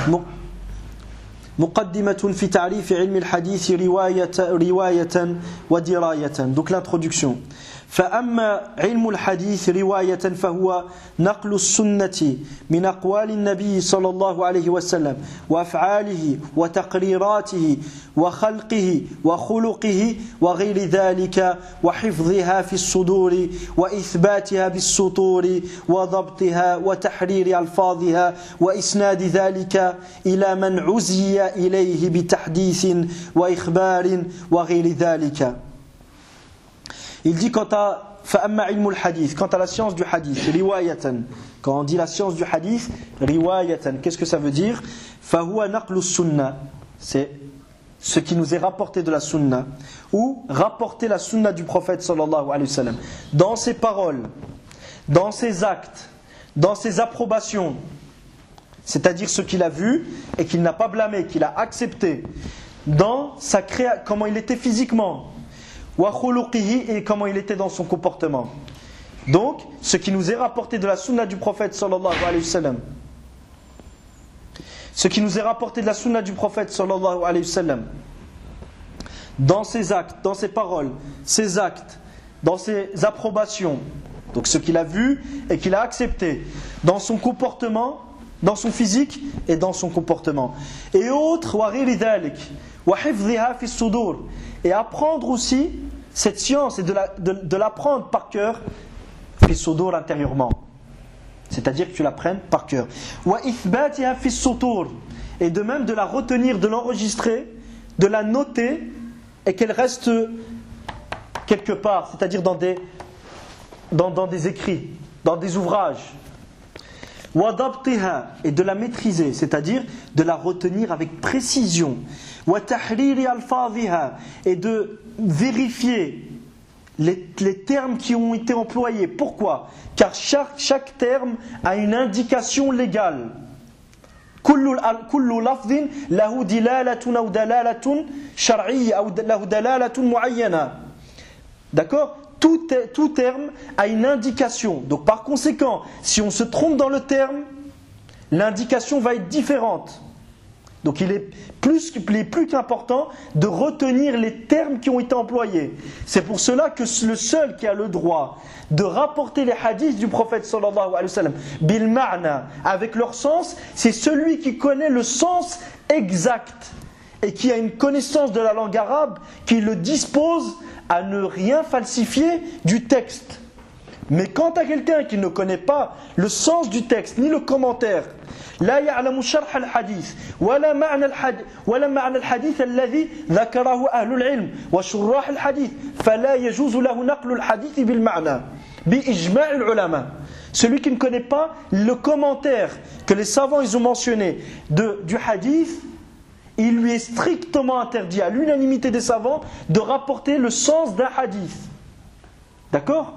مقدمة في تعريف علم الحديث رواية ودراية. Donc l'introduction. فأما علم الحديث رواية فهو نقل السنة من أقوال النبي صلى الله عليه وسلم وأفعاله وتقريراته وخلقه وخلقه وغير ذلك وحفظها في الصدور وإثباتها بالسطور وضبطها وتحرير ألفاظها وإسناد ذلك إلى من عزي إليه بتحديث وإخبار وغير ذلك. Il dit quant à la science du hadith, riwayatan. Quand on dit la science du hadith, riwayatan, qu'est-ce que ça veut dire? Fahuwa naqlu sunna, c'est ce qui nous est rapporté de la sunna, ou rapporter la sunna du prophète sallallahu alayhi wa sallam, dans ses paroles, dans ses actes, dans ses approbations, c'est-à-dire ce qu'il a vu et qu'il n'a pas blâmé, qu'il a accepté, dans sa comment il était physiquement, wa khuluqihi, et comment il était dans son comportement. Donc, ce qui nous est rapporté de la sunna du prophète sallallahu alayhi wa sallam, ce qui nous est rapporté de la sunna du prophète sallallahu alayhi wa sallam, dans ses actes, dans ses paroles, ses actes, dans ses approbations, donc ce qu'il a vu et qu'il a accepté, dans son comportement, dans son physique et dans son comportement. Et autres, wa ghayri dhalik, wa hifdhiha fi sudur, et apprendre aussi cette science et de l'apprendre par cœur, fi sudur, intérieurement. C'est-à-dire que tu l'apprennes par cœur. Wa ithbatiha fi sutur, et de même de la retenir, de l'enregistrer, de la noter et qu'elle reste quelque part, c'est-à-dire dans des écrits, dans des ouvrages. Wa dabtiha, et de la maîtriser, c'est-à-dire de la retenir avec précision. Wa tahriri alfadhiha, et de vérifier les termes qui ont été employés. Pourquoi? Car chaque terme a une indication légale. Kullu lafdhin lahu dilalatun aw dalalatun shar'iyya aw lahu dalalatun muayyana. D'accord? Tout terme a une indication. Donc par conséquent, si on se trompe dans le terme, l'indication va être différente. Donc il est plus qu'important de retenir les termes qui ont été employés. C'est pour cela que le seul qui a le droit de rapporter les hadiths du prophète sallallahu alayhi wa sallam bil ma'na, avec leur sens, c'est celui qui connaît le sens exact et qui a une connaissance de la langue arabe qui le dispose à ne rien falsifier du texte. Mais quant à quelqu'un qui ne connaît pas le sens du texte ni le commentaire, لا يعلم شرح الحديث ولا معنى الحديث الذي ذكره أهل العلم وشراح الحديث فلا يجوز له نقل الحديث بالمعنى بإجماع العلماء. Celui qui ne connaît pas le commentaire que les savants ils ont mentionné du hadith, il lui est strictement interdit à l'unanimité des savants de rapporter le sens d'un hadith. D'accord?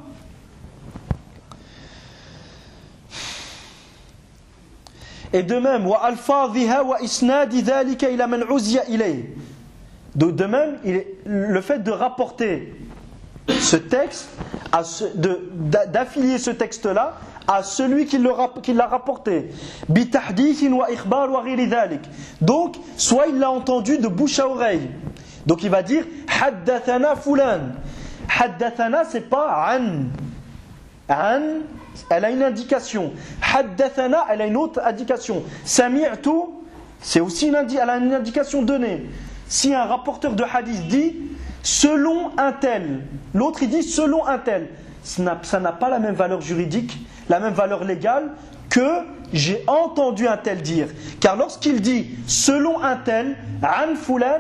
Et de même, wa alfadhiha wa isnadi dhalika ila man uziya ilay. De même, le fait de rapporter ce texte, d'affilier ce texte-là à celui qui l'a rapporté. Bi tahdithin wa ikhbar wa ghayri dhalik. Donc, soit il l'a entendu de bouche à oreille. Donc il va dire haddathana fulan. Haddathana, c'est pas an. An, elle a une indication. Haddathana, elle a une autre indication. Sami'tu, c'est aussi elle a une indication donnée. Si un rapporteur de hadith dit selon un tel, l'autre il dit selon un tel, ça n'a pas la même valeur juridique, la même valeur légale que j'ai entendu un tel dire. Car lorsqu'il dit selon un tel, an fulan,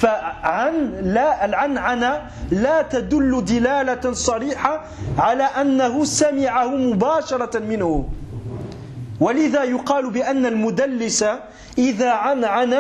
العنعنة لا تدل دلالة صريحة على أنه سمعه مباشرة منه ولذا يقال بأن المدلس إذا عنعن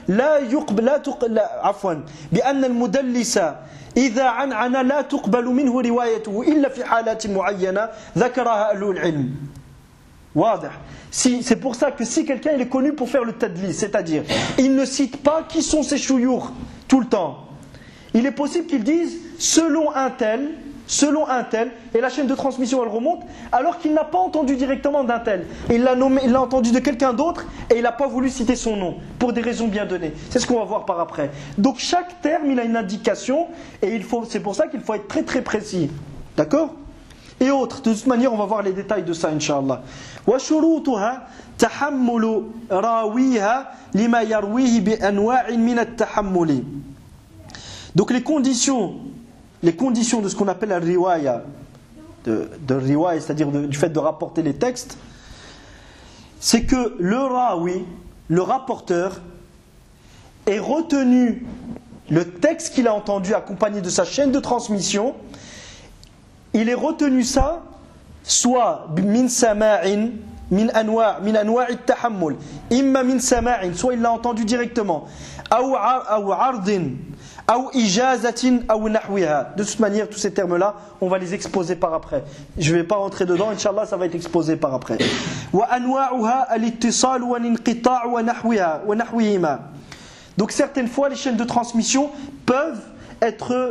بأن المدلس إذا عنعن لا تقبل منه روايته إلا في حالات معينة ذكرها أهل العلم. واضح. C'est pour ça que si quelqu'un il est connu pour faire le tadlis, c'est-à-dire il ne cite pas qui sont ses chouyours tout le temps, il est possible qu'il dise selon un tel, selon un tel, et la chaîne de transmission elle remonte, alors qu'il n'a pas entendu directement d'un tel. Il l'a entendu de quelqu'un d'autre et il n'a pas voulu citer son nom, pour des raisons bien données. C'est ce qu'on va voir par après. Donc chaque terme il a une indication, et c'est pour ça qu'il faut être très très précis. D'accord ? Et autres, de toute manière on va voir les détails de ça Inch'Allah. وشروطها تحمل راويها لما يرويه بأنواع من التحمل. Donc les conditions de ce qu'on appelle la riwaya, de riwaya, c'est-à-dire du fait de rapporter les textes, c'est que le rawi, le rapporteur, ait retenu le texte qu'il a entendu accompagné de sa chaîne de transmission. Il est retenu ça, soit min sama'in, min anwa'i tahammul, imma min sama'in, soit il l'a entendu directement, ou ardin, ou ijazatin, ou nahwiha. De toute manière, tous ces termes-là, on va les exposer par après. Je ne vais pas rentrer dedans, Inch'Allah, ça va être exposé par après. Wa anwa'uha al-ittisal wa l'inqita' wa nahwiha, wa nahwihima. Donc certaines fois, les chaînes de transmission peuvent être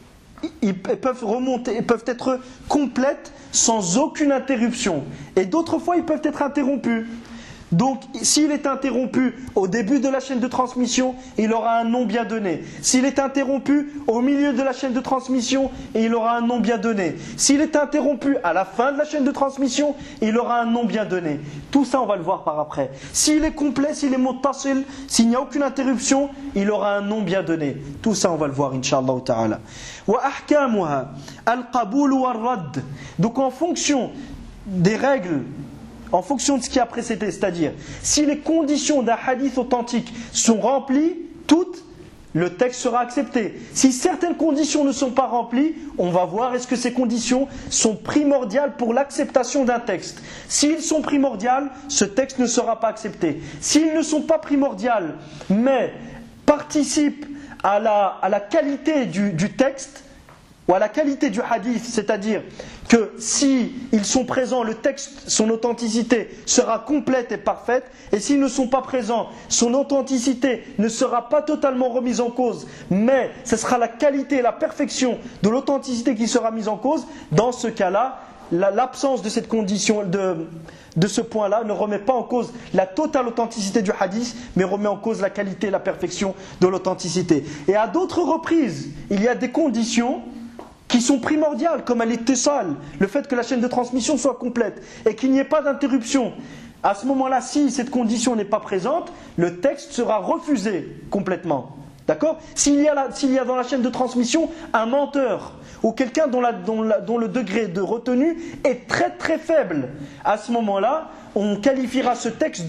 complètes sans aucune interruption. Et d'autres fois, ils peuvent être interrompus. Donc, s'il est interrompu au début de la chaîne de transmission, il aura un nom bien donné. S'il est interrompu au milieu de la chaîne de transmission, il aura un nom bien donné. S'il est interrompu à la fin de la chaîne de transmission, il aura un nom bien donné. Tout ça, on va le voir par après. S'il est complet, s'il est muttasil, s'il n'y a aucune interruption, il aura un nom bien donné. Tout ça, on va le voir, Inch'Allah ta'ala. Wa ahkamuha al-qabul wa ar-radd. Donc, en fonction des règles, en fonction de ce qui a précédé, c'est-à-dire si les conditions d'un hadith authentique sont remplies, toutes, le texte sera accepté. Si certaines conditions ne sont pas remplies, on va voir est-ce que ces conditions sont primordiales pour l'acceptation d'un texte. S'ils sont primordiales, ce texte ne sera pas accepté. S'ils ne sont pas primordiales, mais participent à la qualité du texte, ou à la qualité du hadith, c'est-à-dire que si ils sont présents, le texte, son authenticité sera complète et parfaite, et s'ils ne sont pas présents, son authenticité ne sera pas totalement remise en cause, mais ce sera la qualité et la perfection de l'authenticité qui sera mise en cause. Dans ce cas-là, l'absence de cette condition, de ce point-là, ne remet pas en cause la totale authenticité du hadith, mais remet en cause la qualité et la perfection de l'authenticité. Et à d'autres reprises, il y a des conditions qui sont primordiales, comme al-ittisal, le fait que la chaîne de transmission soit complète et qu'il n'y ait pas d'interruption. À ce moment-là, si cette condition n'est pas présente, le texte sera refusé complètement. D'accord ? S'il y a dans la chaîne de transmission un menteur ou quelqu'un dont le degré de retenue est très très faible, à ce moment-là, on qualifiera ce texte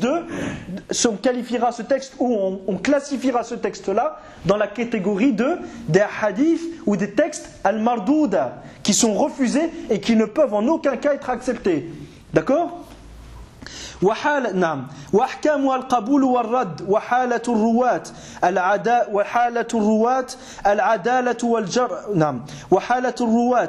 ou on classifiera ce texte-là dans la catégorie des hadiths ou des textes al-mardouda qui sont refusés et qui ne peuvent en aucun cas être acceptés. D'accord ? نعم وأحكامها القبول والرد وحالة الرواة العدالة والجرح نعم وحالة الرواة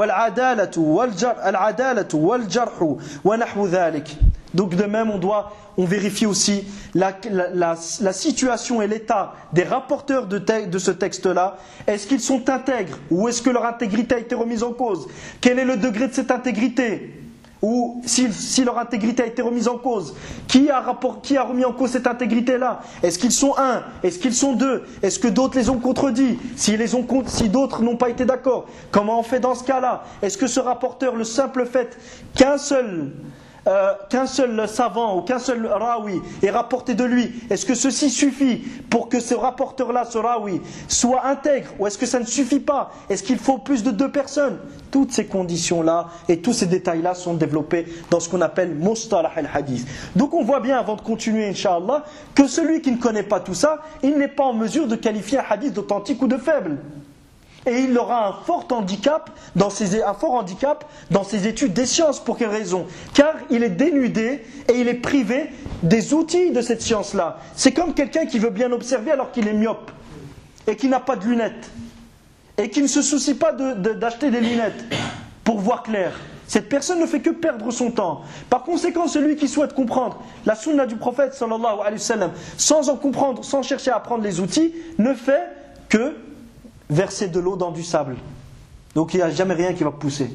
العدالة والجرح ونحو ذلك. Donc de même on vérifie aussi la situation et l'état des rapporteurs de ce texte-là. Est-ce qu'ils sont intègres ou est-ce que leur intégrité a été remise en cause? Quel est le degré de cette intégrité? Ou si leur intégrité a été remise en cause, qui a remis en cause cette intégrité-là? Est-ce qu'ils sont un? Est-ce qu'ils sont deux? Est-ce que d'autres les ont contredits? Si d'autres n'ont pas été d'accord, comment on fait dans ce cas-là? Est-ce que ce rapporteur, le simple fait qu'un seul savant ou qu'un seul rawi est rapporté de lui, est-ce que ceci suffit pour que ce rapporteur-là, ce rawi, soit intègre? Ou est-ce que ça ne suffit pas? Est-ce qu'il faut plus de 2 personnes? Toutes ces conditions-là et tous ces détails-là sont développés dans ce qu'on appelle Mustalah al-Hadith. Donc on voit bien, avant de continuer, Inch'Allah, que celui qui ne connaît pas tout ça, il n'est pas en mesure de qualifier un hadith d'authentique ou de faible. Et il aura un fort handicap dans ses études des sciences. Pour quelle raison? Car il est dénudé et il est privé des outils de cette science-là. C'est comme quelqu'un qui veut bien observer alors qu'il est myope et qui n'a pas de lunettes et qui ne se soucie pas d'acheter des lunettes pour voir clair. Cette personne ne fait que perdre son temps. Par conséquent, celui qui souhaite comprendre la sunna du prophète sallallahu alayhi wa sallam sans en comprendre, sans chercher à apprendre les outils, ne fait que verser de l'eau dans du sable. Donc il n'y a jamais rien qui va pousser.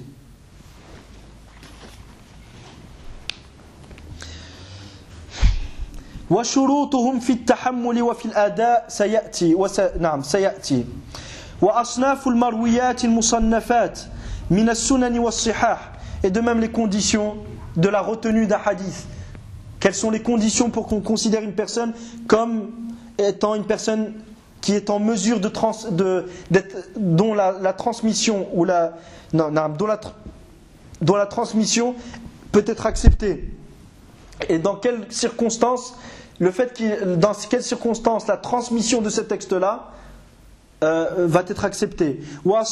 وشروطهم في التحمل وفي الأداء سيأتي وأصناف المرويات المصنفات من السنن والصحاح. Et de même les conditions de la retenue d'un hadith. Quelles sont les conditions pour qu'on considère une personne comme étant une personne qui est en mesure dont la transmission ou dont la transmission peut être acceptée. Et dans quelles circonstances dans quelles circonstances la transmission de ce texte-là va être acceptée. Et on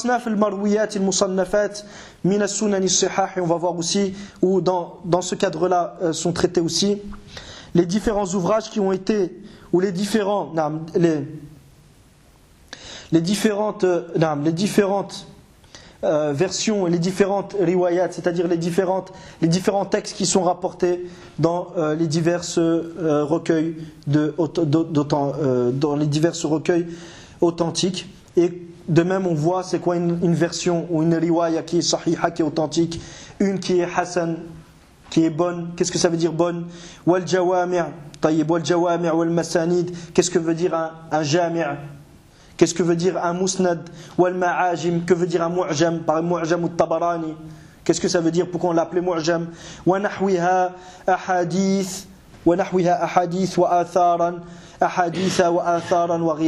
va voir aussi où dans ce cadre-là sont traités aussi les différents ouvrages qui ont été, ou les différentes versions, les différentes riwayat, c'est-à-dire les différents textes qui sont rapportés dans les diverses recueils dans les diverses recueils authentiques. Et de même on voit c'est quoi une version ou une riwaya qui est sahiha, qui est authentique, une qui est hasan, qui est bonne. Qu'est-ce que ça veut dire bonne? Wal jawami', tayyib, wal jawami' wal masanid. Qu'est-ce que veut dire un jami'? Qu'est-ce que veut dire un musnad? Wal ma'ajim, que veut dire un mu'jam? Par mu'jam ou tabarani. Qu'est-ce que ça veut dire? Pourquoi on l'appelait mu'jam? Wa nahwiha ahadith wa atharan ahaditha wa atharan wa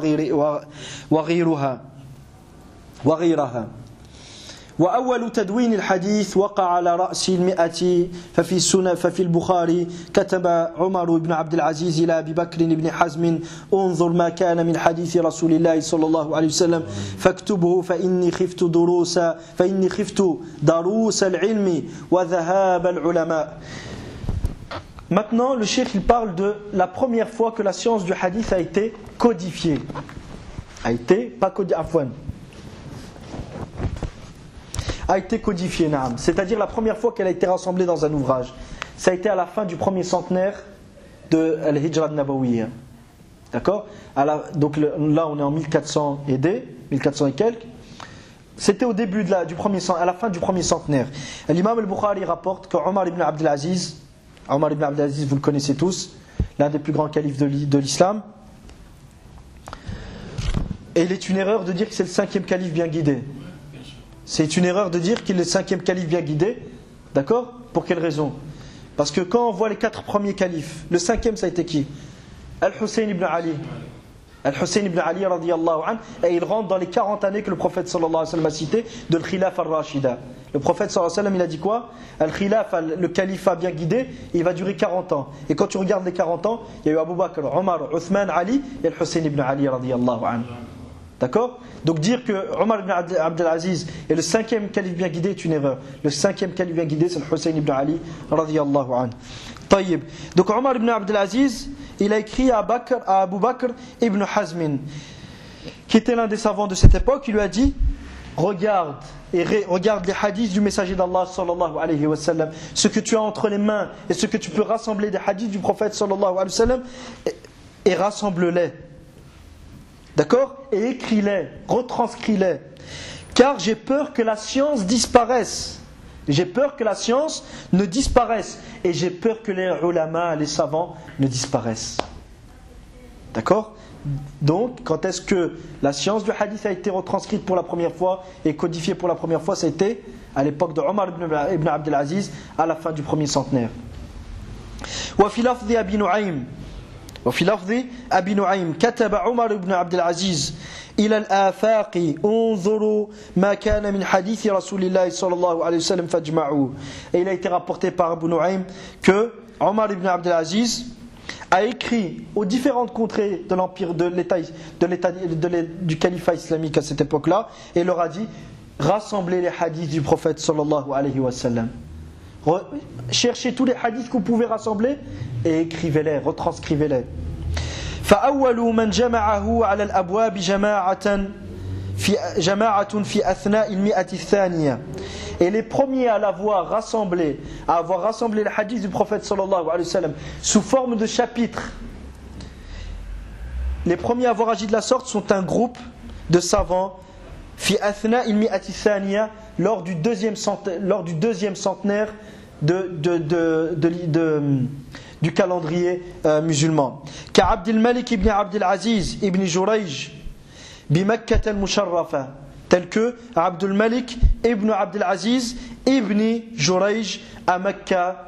ghayraha. وأول تدوين الحديث وقع على رأس 100 ففي البخاري كتب عمر بن عبد العزيز إلى أبي بكر بن حزم انظر ما كان من حديث رسول الله صلى الله عليه وسلم فاكتبه فإني خفت دروس العلم وذهاب العلماء. Maintenant, le cheikh il parle de la première fois que la science du hadith a été codifiée. A été codifiée, c'est-à-dire la première fois qu'elle a été rassemblée dans un ouvrage. Ça a été à la fin du premier centenaire de Al-Hijra al-Nabawiyya. D'accord? Donc là on est en 1400 et quelques. C'était au début à la fin du premier centenaire. L'imam al-Bukhari rapporte que Omar ibn Abdel Aziz, vous le connaissez tous, l'un des plus grands califes de l'islam, et il est une erreur de dire que c'est le 5e calife bien guidé. C'est une erreur de dire qu'il est le 5e calife bien guidé. D'accord? Pour quelle raison? Parce que quand on voit les 4 premiers califes, le 5e ça a été qui? Al-Hussein ibn Ali. Al-Hussein ibn Ali radiyallahu anhu, et il rentre dans les 40 années que le prophète sallallahu alayhi wa sallam a cité de l'Khilaf al-Rashida. Le prophète sallallahu alayhi wa sallam il a dit quoi? Al-Khilaf, le califat bien guidé, il va durer 40 ans. Et quand tu regardes les 40 ans, il y a eu Abu Bakr, Omar, Uthman, Ali et Al-Hussein ibn Ali radiyallahu anhu. D'accord? Donc dire que Omar ibn Abdel Aziz est le 5e calife bien guidé est une erreur. Le 5e calife bien guidé c'est le Hussein ibn Ali radiyallahu anhu. Tayyib. Donc Omar ibn Abdel Aziz, il a écrit à Abu Bakr ibn Hazmin, qui était l'un des savants de cette époque. Il lui a dit: regarde les hadiths du messager d'Allah sallallahu alayhi wa sallam, ce que tu as entre les mains et ce que tu peux rassembler des hadiths du prophète sallallahu alayhi wa sallam, et rassemble-les. D'accord? Et écris-les, retranscris-les. Car j'ai peur que la science disparaisse. J'ai peur que la science ne disparaisse. Et j'ai peur que les ulama, les savants, ne disparaissent. D'accord? Donc, quand est-ce que la science du hadith a été retranscrite pour la première fois et codifiée pour la première fois? Ça a été à l'époque de Omar ibn Abdel Aziz, à la fin du premier centenaire. وفي لفظ أبي نعيم كتب عمر بن عبد العزيز إلى الآفاق انظروا ما كان من حديث رسول الله صلى الله عليه وسلم فاجمعوا. Et il a été rapporté par Abu Nu'aym que Omar ibn Abdel Aziz a écrit aux différentes contrées de l'empire du califat islamique à cette époque-là, et leur a dit: rassemblez les hadiths du prophète sallallahu alayhi wa sallam. Cherchez tous les hadiths que vous pouvez rassembler et écrivez-les, retranscrivez-les. فأول من جمعه على الأبواب جماعة في أثناء المئة الثانية. Et les premiers à avoir rassemblé les hadiths du prophète sallallahu alayhi wa sallam sous forme de chapitres, les premiers à avoir agi de la sorte sont un groupe de savants fi athna al-mi'ati thaniya, lors du deuxième centenaire du calendrier musulman. Ka'Abd al-Malik ibn Abd al-Aziz ibn Jurayj bi Makkah al-Musharrafa, tel que Abd al-Malik ibn Abd al-Aziz ibn Jurayj à Mecca.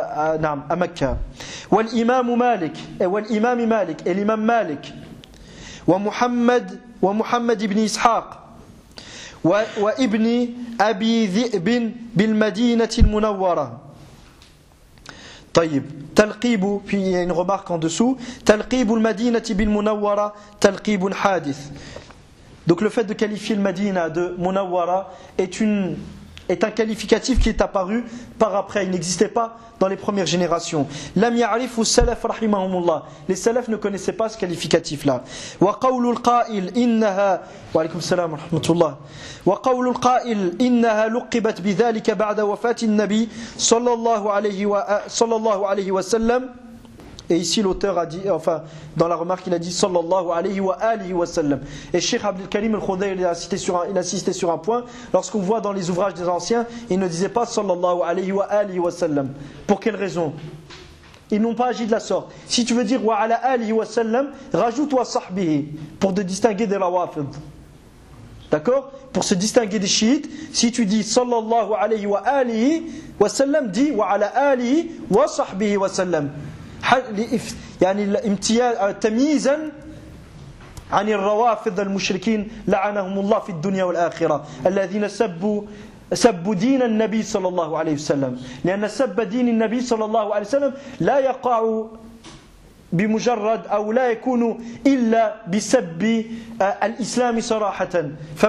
والإمام مالك والإمام مالك الإمام مالك ومحمد بن إسحاق وابن أبي ذئب بالمدينة المنورة. طيب تلقيب, puis il y a une remarque en dessous, تلقيب المدينة بالمنورة تلقيب حادث. Donc le fait de qualifier le Madina de Munawwara est un qualificatif qui est apparu par après, il n'existait pas dans les premières générations. Lam ya'rifu salaf rahimahumullah. Les salafs ne connaissaient pas ce qualificatif là. Wa qawlul qa'il innaha wa alaykum salam wa rahmatullah. Wa qawlul qa'il innaha luqibat bidhalika ba'da wafati an-nabi sallallahu alayhi wa sallam. Et ici l'auteur a dit, enfin dans la remarque il a dit sallallahu alayhi wa alihi wa sallam. Et Cheikh Abdel Karim al-Khudayr il a insisté sur un point. Lorsqu'on voit dans les ouvrages des anciens, ils ne disaient pas sallallahu alayhi wa alihi wa sallam. Pour quelle raison? Ils n'ont pas agi de la sorte. Si tu veux dire wa ala alihi wa sallam, rajoute wa sahbihi pour te distinguer des rawafid. D'accord? Pour se distinguer des chiites, si tu dis sallallahu alayhi wa alihi wa sallam, dis wa ala alihi wa sahbihi wa sallam. يعني الامتياز تمييزا عن الروافض المشركين لعنهم الله في الدنيا والآخرة الذين سبوا دين النبي صلى الله عليه وسلم. لأن سب دين النبي صلى الله عليه وسلم لا يقع بمجرد أو لا يكون إلا بسب الإسلام صراحة.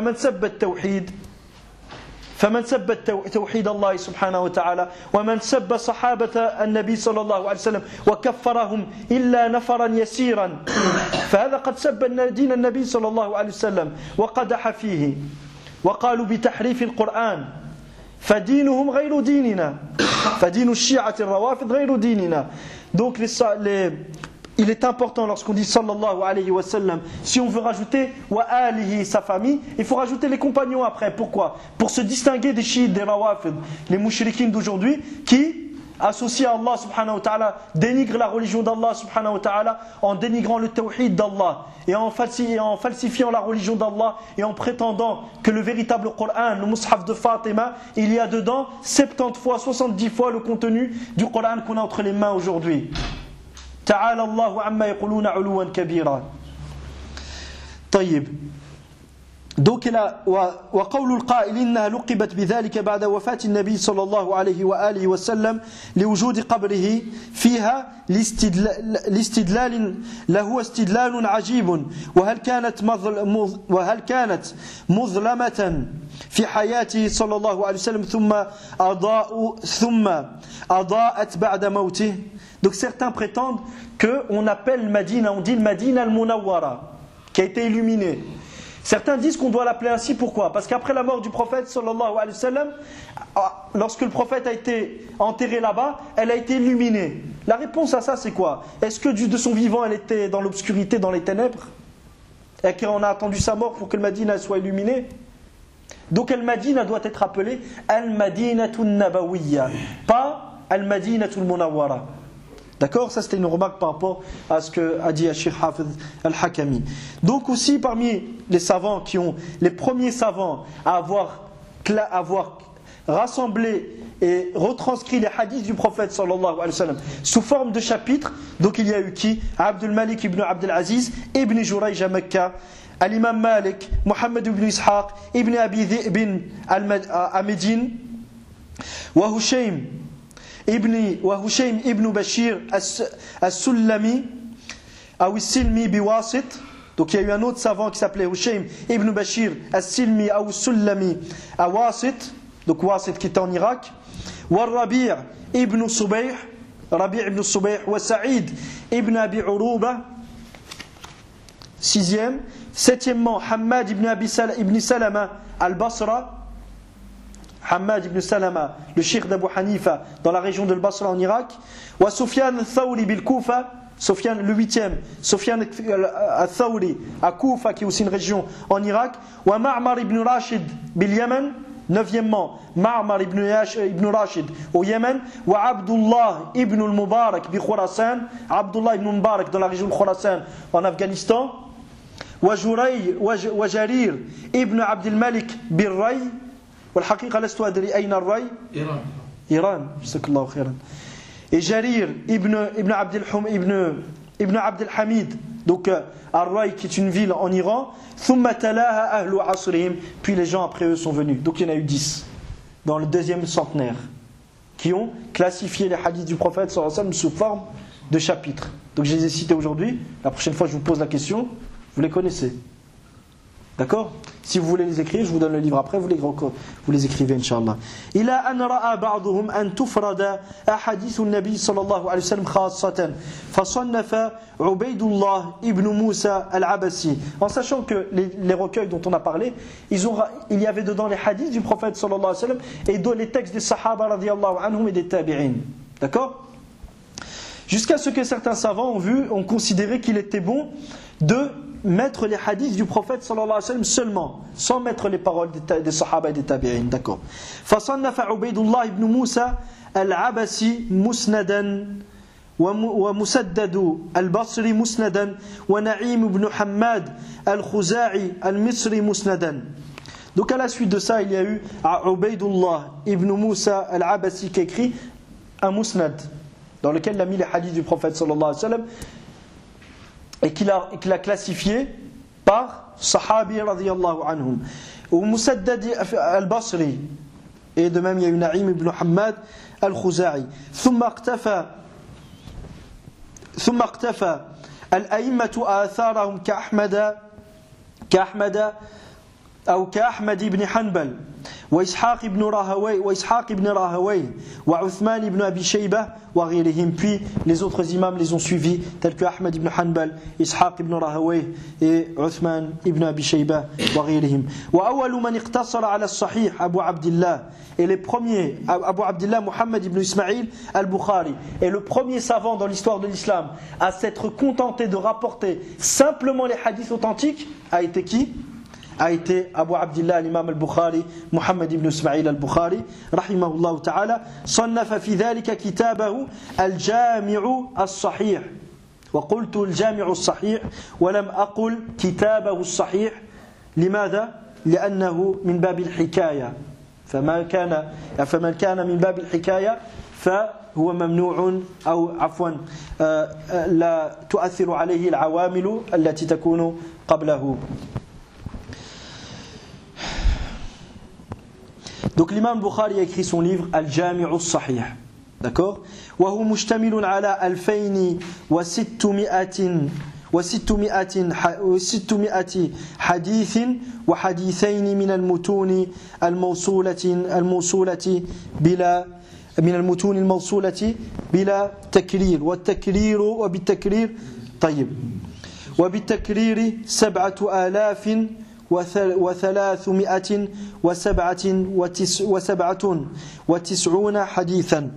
فمن سب توحيد الله سبحانه وتعالى ومن سب صحابة النبي صلى الله عليه وسلم وكفرهم إلا نفرا يسيرا فهذا قد سب دين النبي صلى الله عليه وسلم وقدح فيه وقالوا بتحريف القرآن فدينهم غير ديننا فدين الشيعة الروافض غير ديننا. Donc il est important lorsqu'on dit sallallahu alayhi wa sallam, si on veut rajouter wa alihi sa famille, il faut rajouter les compagnons après. Pourquoi? Pour se distinguer des chiites, des rawafid, les mouchriquines d'aujourd'hui qui associent à Allah subhanahu wa ta'ala, dénigrent la religion d'Allah subhanahu wa ta'ala en dénigrant le tawhid d'Allah et en falsifiant la religion d'Allah et en prétendant que le véritable Coran, le Mus'haf de Fatima, il y a dedans 70 fois, 70 fois le contenu du Coran qu'on a entre les mains aujourd'hui. تعالى الله عما يقولون علوا كبيرا. طيب دوك لا وقول القائل إنها لقبت بذلك بعد وفاة النبي صلى الله عليه وآله وسلم لوجود قبره فيها لاستدلال له استدلال عجيب. وهل كانت مظلمة في حياته صلى الله عليه وسلم ثم أضاءت بعد موته. Donc certains prétendent qu'on appelle Madina, on dit le Madina al-Munawwara, qui a été illuminé. Certains disent qu'on doit l'appeler ainsi, pourquoi? Parce qu'après la mort du prophète sallallahu alayhi wa sallam, lorsque le prophète a été enterré là-bas, elle a été illuminée. La réponse à ça c'est quoi? Est-ce que de son vivant elle était dans l'obscurité, dans les ténèbres, et qu'on a attendu sa mort pour que le Madina soit illuminé? Donc al-Madina doit être appelée al-Madinatul Nabawiyya, pas al-Madinatul Munawwara. D'accord? Ça c'était une remarque par rapport à ce que a dit Cheikh Hafez al-Hakami. Donc aussi parmi les savants les premiers savants à avoir rassemblé et retranscrit les hadiths du prophète sallallahu alayhi wa sallam sous forme de chapitres, donc il y a eu qui? Abdul Malik ibn Abd al-Aziz ibn Jurayj à Mecca, Al-Imam Malik, Muhammad ibn Ishaq ibn Abi Dhi'b à Médine, wa Hushaym ibn Bashir as-Sullami ou Silmi biwasit. Donc il y a eu un autre savant qui s'appelait Hushaym ibn Bashir as-Silmi ou Sullami à Wasit, donc Wasit qui était en Irak. Wa Rabi' ibn Subayh, wa Sa'id ibn Abi Uruba, sixième. Septièmement, Hammad ibn Salama al-Basra, Hamad ibn Salama, le cheikh d'Abu Hanifa, dans la région de Basra en Irak. Wa Sufyan al-Thawri bil Kufa, Sufyan le 8e, Sufyan al-Thawri à Kufa, qui est aussi une région en Irak. Wa Ma'mar ibn Rashid bil Yaman, 9e, Ma'mar ibn Rashid au Yémen. Wa Abdullah ibn al-Mubarak bi Khurasan, Abdullah ibn al-Mubarak dans la région de Khurasan en Afghanistan. Wa Jarir ibn Abd al-Malik bir Ray. والحقيقة لست أدري أين الري. إيران جزاك الله خيرا. Et Jarir ibn Abd al-Hamid, donc Ar-Ray qui est une ville en Iran. ثم تلاها أهل عصرهم, puis les gens après eux sont venus. Donc il y en a eu 10 dans le deuxième centenaire qui ont classifié les hadiths du prophète sallallahu alayhi wa sallam sous forme de chapitres. Donc je les ai cités aujourd'hui. La prochaine fois je vous pose la question, vous les connaissez. D'accord? Si vous voulez les écrire, je vous donne le livre après, vous les écrivez, Inch'Allah. إلى أن رأى بعضهم أن تفرد أحاديث النبي صلى الله عليه وسلم خاصة فصنف عبيد الله ابن موسى العبسي. En sachant que les recueils dont on a parlé, il y avait dedans les hadiths du prophète sallallahu alayhi wa sallam et les textes des sahaba radiyallahu anhum et des tabi'in. D'accord? Jusqu'à ce que certains savants ont considéré qu'il était bon de mettre les hadiths du prophète sallallahu alayhi wa sallam seulement, sans mettre les paroles des sahaba et des tabi'in. D'accord. فصنف عبيد الله بن موسى العبسي مسندا ومسدد البصري مسندا ونعيم بن حماد الخزاعي المصري مسندا. Donc à la suite de ça, il y a eu Ubaydullah ibn Musa al-Abasi qui a écrit un musnad dans lequel il a mis les hadiths du prophète sallallahu alayhi wa sallam et qu'il a classifié par Sahabi radiyallahu anhum. Ou Musaddad al-Basri, et de même il y a eu Na'im ibn Hamad al-Khuzai. ثم اقتفى الأئمة آثارهم كأحمد بن حنبل وإسحاق بن راهوي وعثمان بن أبي شيبة وغيرهم. Puis les autres imams les ont suivis, tels que Ahmad ibn Hanbal, Ishaq ibn Rahawayh et Uthman ibn Abi Shayba وغيرهم. وأول من اقتصر على الصحيح أبو عبد الله, et les premiers, Abu Abdillah Muhammad ibn Ismail al-Bukhari, et le premier savant dans l'histoire de l'islam à s'être contenté de rapporter simplement les hadiths authentiques a été qui? A été Abu Abdillah l'imam al-Bukhari, Muhammad ibn Ismail al-Bukhari, rahimahullah ta'ala. صنف في ذلك كتابه الجامع الصحيح. وقلت الجامع الصحيح ولم أقل كتابه الصحيح. لماذا؟ لأنه من باب الحكاية. فمن كان من باب الحكاية فهو ممنوع أو عفوا لا تؤثر عليه العوامل التي تكون قبله. Donc l'imam Bukhari a écrit son livre Al-Jami'u as-Sahih. D'accord? وهو مشتمل على 2600 حديث وحديثين من المتون الموصولة بلا تكرير والتكرير وبالتكرير طيب وبالتكرير 7397 حديثا.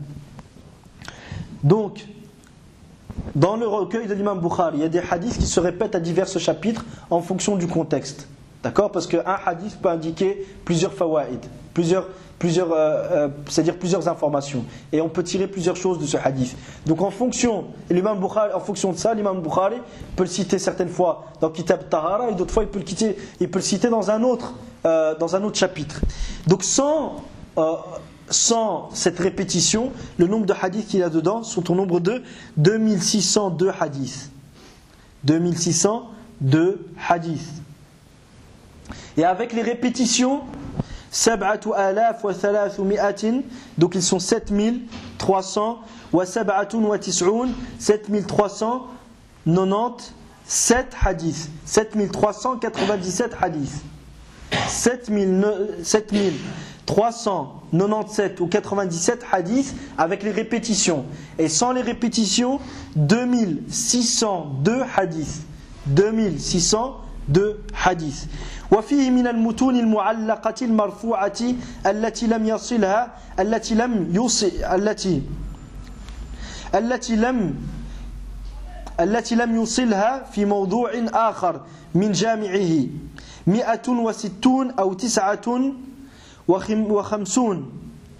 Donc, dans le recueil de l'imam Bukhari, il y a des hadiths qui se répètent à divers chapitres en fonction du contexte. D'accord? Parce qu'un hadith peut indiquer plusieurs fawaïd, c'est-à-dire plusieurs informations. Et on peut tirer plusieurs choses de ce hadith. Donc en fonction de ça, l'imam Bukhari peut le citer certaines fois dans Kitab Tahara et d'autres fois il peut le citer dans un autre chapitre. Donc sans cette répétition, le nombre de hadiths qu'il y a dedans sont au nombre de 2602 hadiths. 2602 hadiths. Et avec les répétitions, 7300, donc ils sont 7300, wa 7397 hadiths, 7397 hadiths, 7397 ou 97 hadiths avec les répétitions, et sans les répétitions 2602 hadiths, 2602 de hadith. وفيه من المتون المعلقة المرفوعة التي لم يصلها التي لم يوصلها في موضوع آخر من جامعه 160 أو 59.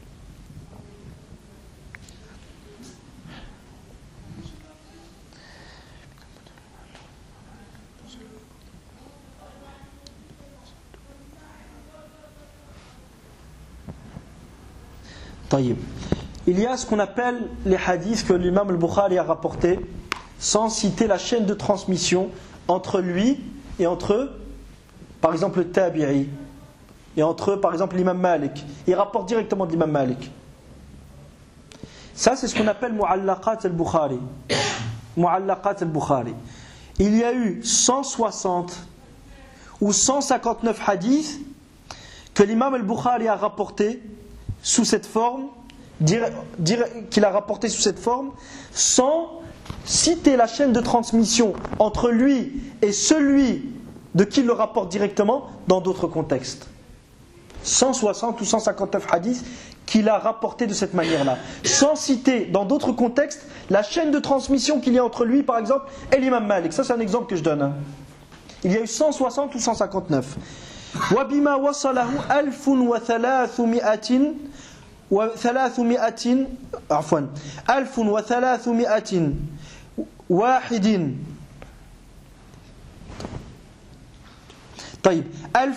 طيب. Il y a ce qu'on appelle les hadiths que l'imam al-Bukhari a rapportés sans citer la chaîne de transmission entre lui et entre, par exemple, le tabi'i et entre, par exemple, l'imam Malik. Il rapporte directement de l'imam Malik. Ça, c'est ce qu'on appelle mu'allaqat al-Bukhari. Mu'allaqat al-Bukhari. Il y a eu 160 ou 159 hadiths que l'imam al-Bukhari a rapportés sous cette forme, qu'il a rapporté sous cette forme, sans citer la chaîne de transmission entre lui et celui de qui il le rapporte directement dans d'autres contextes. 160 ou 159 hadiths qu'il a rapportés de cette manière-là, sans citer dans d'autres contextes la chaîne de transmission qu'il y a entre lui, par exemple, et l'imam Malik. Ça, c'est un exemple que je donne. Il y a eu 160 ou 159. وبما وصله 1300 واحد طيب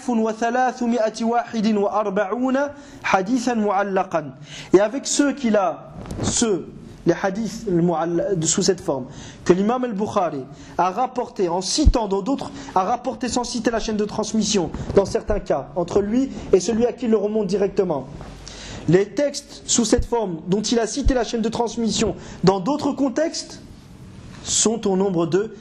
1341 حديثا معلقا. Et avec ceux qu'il a, les hadiths sous cette forme, que l'imam al-Bukhari a rapporté en citant dans d'autres, a rapporté sans citer la chaîne de transmission, dans certains cas, entre lui et celui à qui il le remonte directement. Les textes sous cette forme dont il a cité la chaîne de transmission dans d'autres contextes sont au nombre de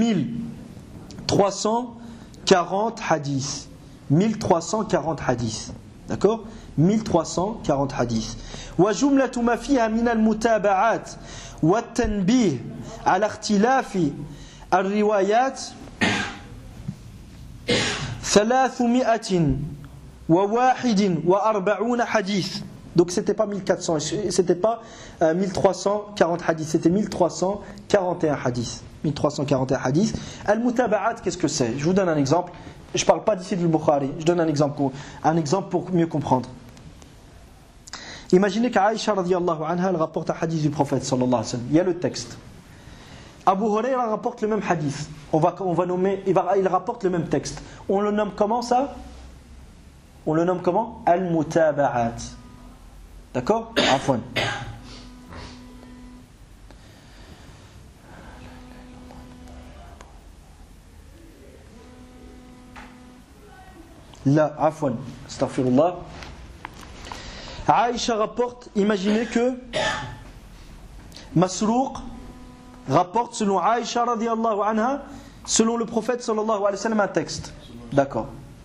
1340 hadiths. 1340 hadiths. D'accord ? 1340 hadiths. وجملة ما فيها من المتابعات والتنبيه على اختلاف الروايات 341 hadiths. Donc c'était pas 1400, c'était pas 1340 hadiths, c'était 1341 hadiths. 1341 hadiths. Al-Mutaba'at, qu'est-ce que c'est ? Je vous donne un exemple. Je ne parle pas d'ici du Bukhari, je donne un exemple pour mieux comprendre. Imaginez qu'Aïcha radiyallahu anha elle rapporte un hadith du prophète sallallahu alayhi wa sallam. Il y a le texte. Abu Huraira rapporte le même hadith. On va nommer, il rapporte le même texte. On le nomme comment ça ? On le nomme comment ? Al-Mutaba'at. D'accord ? Afwan. Là, afwan. Astaghfirullah. Aïcha rapporte, imaginez que Masrouq rapporte selon Aïcha radiyallahu anha, selon le prophète sallallahu alayhi wa sallam, un texte. D'accord.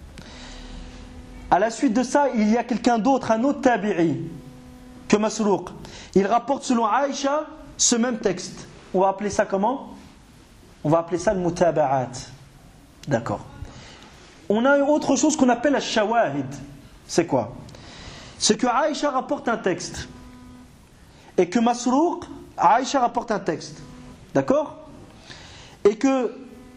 À la suite de ça, il y a quelqu'un d'autre, un autre tabi'i que Masrouq. Il rapporte selon Aïcha ce même texte. On va appeler ça comment ? On va appeler ça le mutaba'at. D'accord. On a autre chose qu'on appelle la shawahid. C'est quoi ? C'est que Aïcha rapporte un texte et que Masrouq, Aïcha rapporte un texte. D'accord ? Et que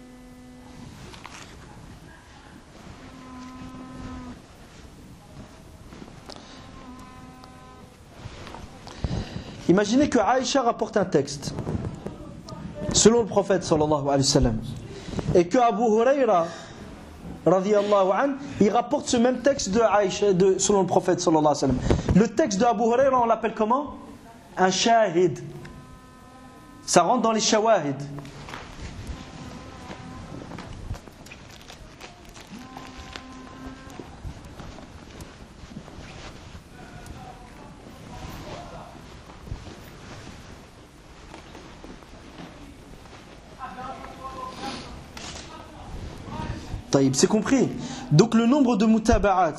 imaginez que Aïcha rapporte un texte selon le prophète sallallahu alayhi wa sallam et que Abu Huraira radiyallahu anhu, il rapporte ce même texte de Aïcha, selon le prophète sallallahu alayhi wa sallam. Le texte de Abu Huraira, on l'appelle comment ? Un shahid. Ça rentre dans les shawahid. Taïb, c'est compris. Donc le nombre de mutaba'at.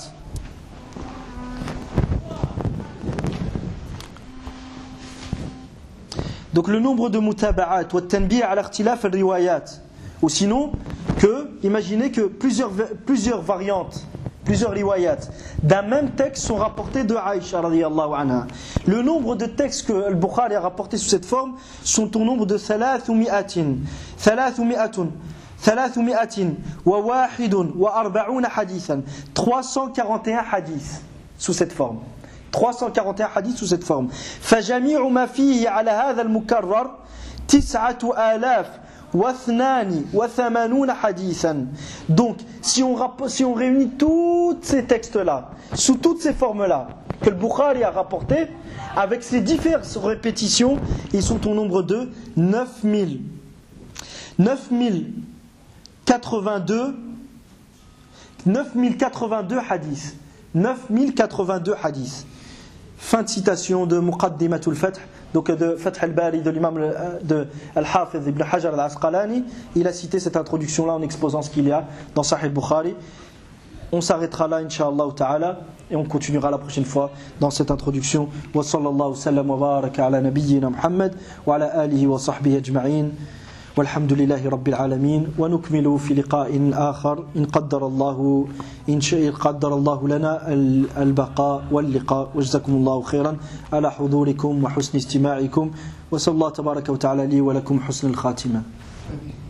Donc le nombre de mutaba'at wa tanbi' ala ikhtilaf al-riwayat Ou sinon, imaginez que plusieurs variantes, plusieurs riwayat d'un même texte sont rapportés de Aïcha radiyallahu anha. Le nombre de textes que le Bukhari a rapportés sous cette forme sont au nombre de 341 hadiths sous cette forme. 341 hadiths sous cette forme. فجميع ما فيه على هذا المكرر 9,82 hadithan. Donc, si on réunit tous ces textes-là, sous toutes ces formes-là, que le Bukhari a rapporté, avec ces diverses répétitions, ils sont au nombre de 9082 hadiths. 9082 hadiths. Fin de citation de Muqaddimatul Fath, donc de Fath al-Bari de l'imam de Al-Hafiz ibn Hajar al-Asqalani. Il a cité cette introduction-là en exposant ce qu'il y a dans Sahih Bukhari. On s'arrêtera là, Inch'Allah ta'ala, et on continuera la prochaine fois dans cette introduction. Wa sallallahu sallam wa baraka ala nabiyyina Muhammad wa ala alihi wa sahbihi ajma'in. والحمد لله رب العالمين ونكمل في لقاء آخر إن قدر الله لنا البقاء واللقاء وجزاكم الله خيرا على حضوركم وحسن استماعكم وسأل الله تبارك وتعالى لي ولكم حسن الخاتمة.